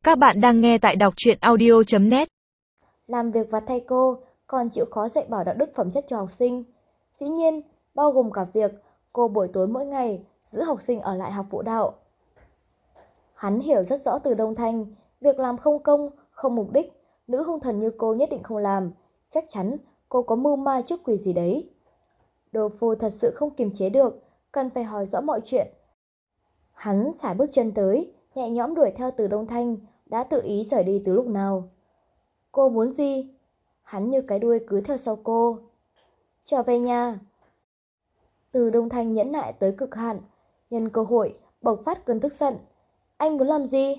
Các bạn đang nghe tại đọc truyện audio.net. Làm việc vặt thay cô, còn chịu khó dạy bảo đạo đức phẩm chất cho học sinh. Dĩ nhiên, bao gồm cả việc cô buổi tối mỗi ngày giữ học sinh ở lại học phụ đạo. Hắn hiểu rất rõ Từ Đông Thanh, việc làm không công, không mục đích, nữ hung thần như cô nhất định không làm. Chắc chắn cô có mưu ma trước quỷ gì đấy. Đồ Phu thật sự không kiềm chế được, cần phải hỏi rõ mọi chuyện. Hắn sải bước chân tới, nhẹ nhõm đuổi theo Từ Đông Thanh, đã tự ý rời đi từ lúc nào. Cô muốn gì? Hắn như cái đuôi cứ theo sau cô. Trở về nhà. Từ Đông Thanh nhẫn nại tới cực hạn, nhân cơ hội bộc phát cơn tức giận. Anh muốn làm gì?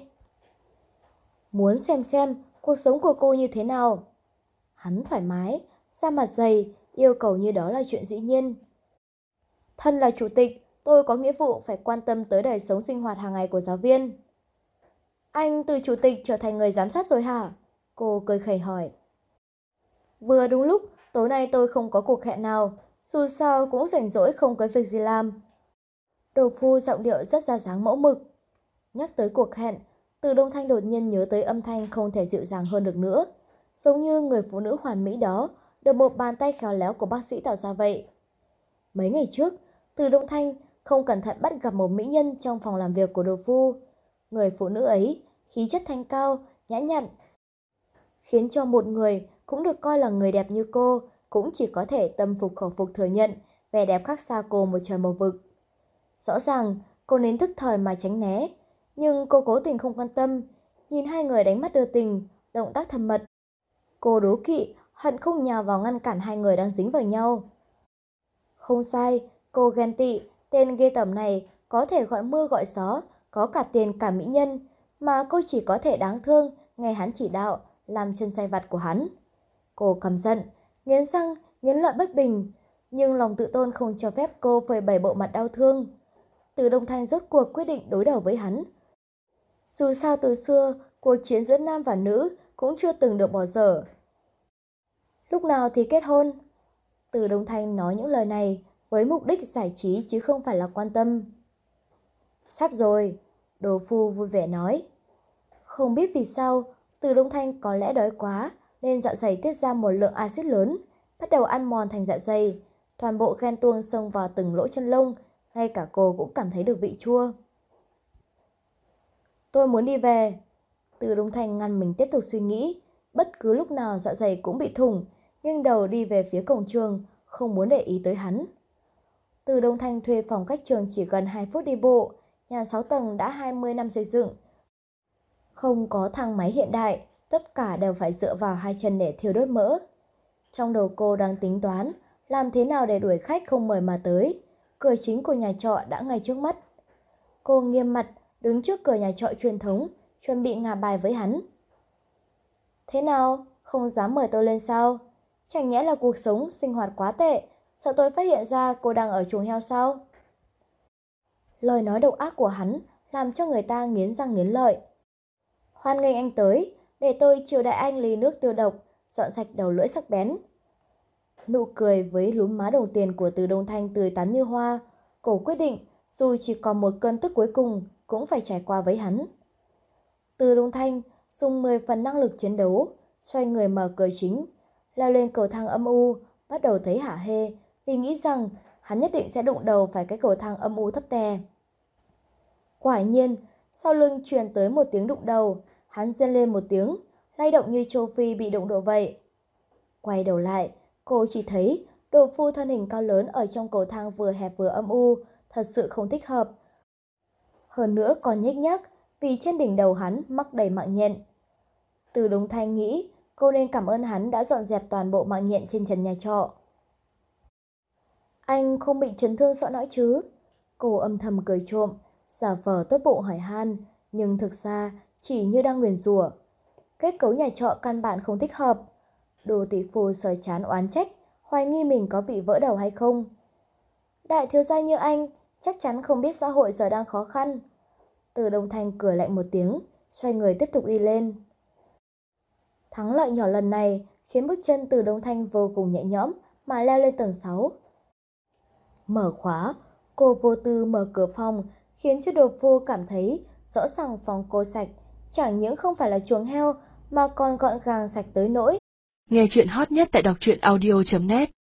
Muốn xem cuộc sống của cô như thế nào. Hắn thoải mái, da mặt dày, yêu cầu như đó là chuyện dĩ nhiên. Thân là chủ tịch, tôi có nghĩa vụ phải quan tâm tới đời sống sinh hoạt hàng ngày của giáo viên. Anh từ chủ tịch trở thành người giám sát rồi hả? Cô cười khẩy hỏi. Vừa đúng lúc, tối nay tôi không có cuộc hẹn nào, dù sao cũng rảnh rỗi không có việc gì làm. Đồ Phu giọng điệu rất ra dáng mẫu mực. Nhắc tới cuộc hẹn, Từ Đông Thanh đột nhiên nhớ tới âm thanh không thể dịu dàng hơn được nữa. Giống như người phụ nữ hoàn mỹ đó được một bàn tay khéo léo của bác sĩ tạo ra vậy. Mấy ngày trước, Từ Đông Thanh không cẩn thận bắt gặp một mỹ nhân trong phòng làm việc của Đồ Phu. Người phụ nữ ấy, khí chất thanh cao, nhã nhặn, khiến cho một người cũng được coi là người đẹp như cô cũng chỉ có thể tâm phục khẩu phục thừa nhận vẻ đẹp khác xa cô một trời một vực. Rõ ràng cô nên thức thời mà tránh né, nhưng cô cố tình không quan tâm, nhìn hai người đánh mắt đưa tình, động tác thân mật. Cô đố kỵ, hận không nhào vào ngăn cản hai người đang dính vào nhau. Không sai, cô ghen tị, tên ghê tởm này có thể gọi mưa gọi gió, có cả tiền cả mỹ nhân, mà cô chỉ có thể đáng thương nghe hắn chỉ đạo, làm chân sai vặt của hắn. Cô căm giận, nghiến răng, nghiến lợi bất bình, nhưng lòng tự tôn không cho phép cô phơi bày bộ mặt đau thương. Từ Đông Thanh rốt cuộc quyết định đối đầu với hắn. Dù sao từ xưa, cuộc chiến giữa nam và nữ cũng chưa từng được bỏ dở. Lúc nào thì kết hôn? Từ Đông Thanh nói những lời này với mục đích giải trí chứ không phải là quan tâm. Sắp rồi, Đồ Phu vui vẻ nói. Không biết vì sao, Từ Đông Thanh có lẽ đói quá nên dạ dày tiết ra một lượng axit lớn, bắt đầu ăn mòn thành dạ dày. Toàn bộ ghen tuông xông vào từng lỗ chân lông, ngay cả cô cũng cảm thấy được vị chua. Tôi muốn đi về. Từ Đông Thanh ngăn mình tiếp tục suy nghĩ. Bất cứ lúc nào dạ dày cũng bị thủng, nghiêng đầu đi về phía cổng trường, không muốn để ý tới hắn. Từ Đông Thanh thuê phòng cách trường chỉ gần 2 phút đi bộ, nhà 6 tầng đã 20 năm xây dựng. Không có thang máy hiện đại, tất cả đều phải dựa vào hai chân để thiêu đốt mỡ. Trong đầu cô đang tính toán, làm thế nào để đuổi khách không mời mà tới. Cửa chính của nhà trọ đã ngay trước mắt. Cô nghiêm mặt, đứng trước cửa nhà trọ truyền thống, chuẩn bị ngả bài với hắn. Thế nào, không dám mời tôi lên sao? Chẳng nhẽ là cuộc sống, sinh hoạt quá tệ, sợ tôi phát hiện ra cô đang ở chuồng heo sao? Lời nói độc ác của hắn làm cho người ta nghiến răng nghiến lợi. Hoan nghênh anh tới, để tôi chiều đại anh ly nước tiêu độc, dọn sạch đầu lưỡi sắc bén. Nụ cười với lúm má đồng tiền của Từ Đông Thanh tươi tắn như hoa. Cô quyết định, dù chỉ còn một cơn tức cuối cùng, cũng phải trải qua với hắn. Từ Đông Thanh dùng 10 phần năng lực chiến đấu, xoay người mở cửa chính, leo lên cầu thang âm u, bắt đầu thấy hả hê, vì nghĩ rằng hắn nhất định sẽ đụng đầu phải cái cầu thang âm u thấp tè. Quả nhiên, sau lưng truyền tới một tiếng đụng đầu, hắn rên lên một tiếng, lay động như châu Phi bị đụng độ vậy. Quay đầu lại, cô chỉ thấy Đồ Phu thân hình cao lớn ở trong cầu thang vừa hẹp vừa âm u, thật sự không thích hợp. Hơn nữa còn nhếch nhác vì trên đỉnh đầu hắn mắc đầy mạng nhện. Từ Đông Thanh nghĩ cô nên cảm ơn hắn đã dọn dẹp toàn bộ mạng nhện trên trần nhà trọ. Anh không bị chấn thương sọ não chứ? Cô âm thầm cười trộm, giả vờ tốt bụng hỏi han, nhưng thực ra chỉ như đang nguyền rủa. Kết cấu nhà trọ căn bản không thích hợp. Đồ tỷ phu sờ chán oán trách, hoài nghi mình có bị vỡ đầu hay không. Đại thiếu gia như anh chắc chắn không biết xã hội giờ đang khó khăn. Từ Đông Thanh cười lạnh một tiếng, xoay người tiếp tục đi lên. Thắng lợi nhỏ lần này khiến bước chân Từ Đông Thanh vô cùng nhẹ nhõm mà leo lên tầng 6. Mở khóa, cô vô tư mở cửa phòng khiến cho Đồ Phu cảm thấy rõ ràng phòng cô sạch, Chẳng những không phải là chuồng heo mà còn gọn gàng sạch tới nỗi. Nghe chuyện hot nhất tại đọc truyện audio.net